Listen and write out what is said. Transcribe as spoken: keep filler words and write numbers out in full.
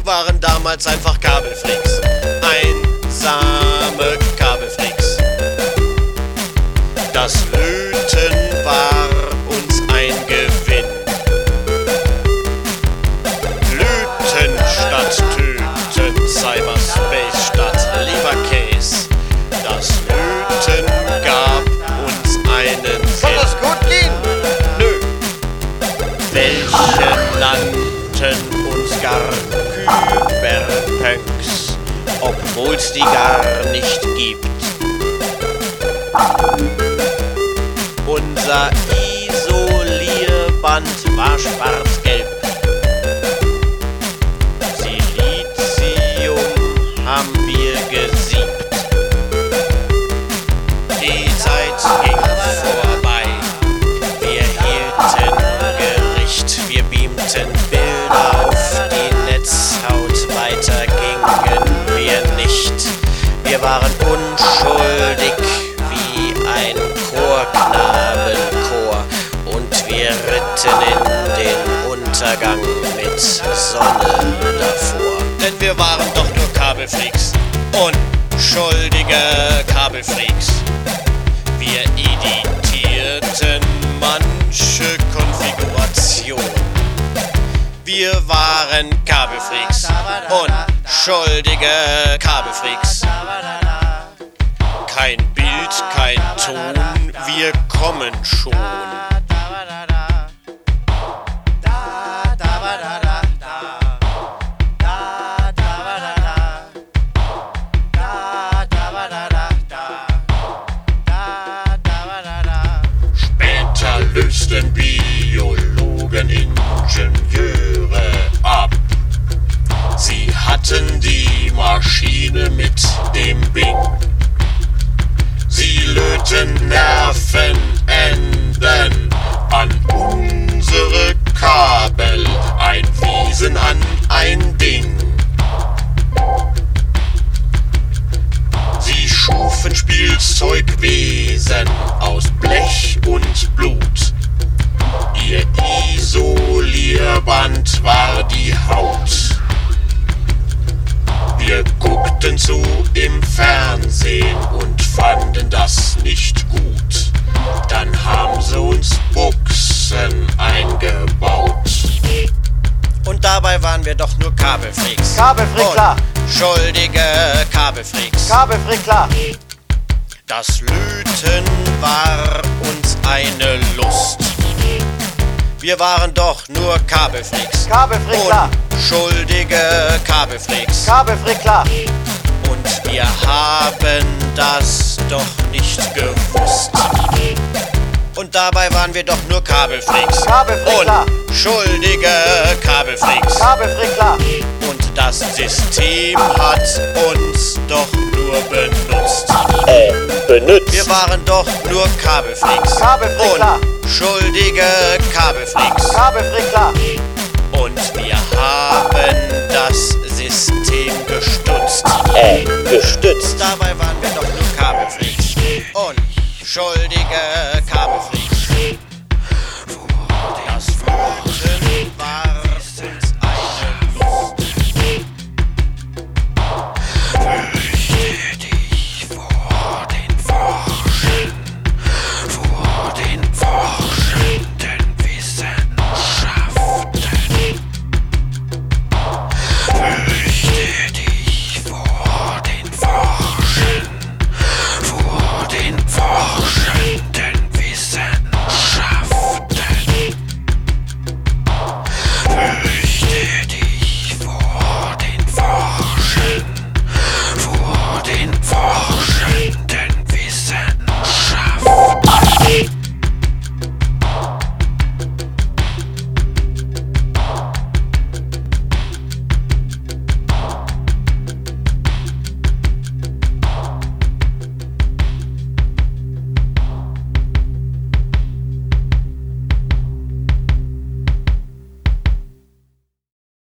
waren damals einfach Kabelfreaks. Einsame Kabelfreaks. Das Löten war uns ein Gewinn. Löten statt Töten, Cyberspace statt Leberkäse. Das Löten gab uns einen Sinn. Soll das gut gehen? Nö. Welche nannten uns gar Kyberpunks, obwohl's die gar nicht gibt. Unser Isolierband war schwarz-gelb. Silizium haben wir gesiebt. Die Zeit ging vorbei. Wir hielten Gericht. Wir beamten Bilder auf die Netzhaut. Weiter gingen wir nicht. Wir waren unschuldig wie ein Chorknabenchor. Und wir ritten in den Untergang mit Sonne davor. Denn wir waren doch nur Kabelfreaks. Unschuldige Kabelfreaks. Wir editierten manche Konfiguration. Wir waren Kabelfreaks. Unschuldige Kabelfreaks. Kein Bild, kein Ton, wir kommen schon. Später lösten Biologen Ingenieure ab. Sie hatten die Maschine mit dem Bing. Sie löten Nervenenden an unsere Kabel, ein Wesen an ein Ding. Sie schufen Spielzeugwesen aus Blech und Blut. Ihr Isolierband war die Haut. Wir guckten zu im Fernsehen und fanden das nicht gut. Dann haben sie uns Buchsen eingebaut. Und dabei waren wir doch nur Kabelfreaks. Kabelfreakler. Schuldige Kabelfreaks. Kabelfreakler. Das Löten war uns eine Lust. Wir waren doch nur Kabelfreaks. Kabelfreakler. Unschuldige Kabelfreaks. Kabelfreakler. Und wir haben das doch nicht gewusst. Und dabei waren wir doch nur Kabelfreaks. Kabelfreakler. Unschuldige Kabelfreaks. Kabelfreakler. Und das System hat uns doch nur benutzt. Äh, benutzt. Wir waren doch nur Kabelfreaks. Kabelfreakler. Unschuldige Kabelfreaks. Kabelfreakler. Und wir haben das System gestutzt. Äh, gestützt. Dabei waren wir doch nur Kabelfreaks. Unschuldige Kabelfreaks.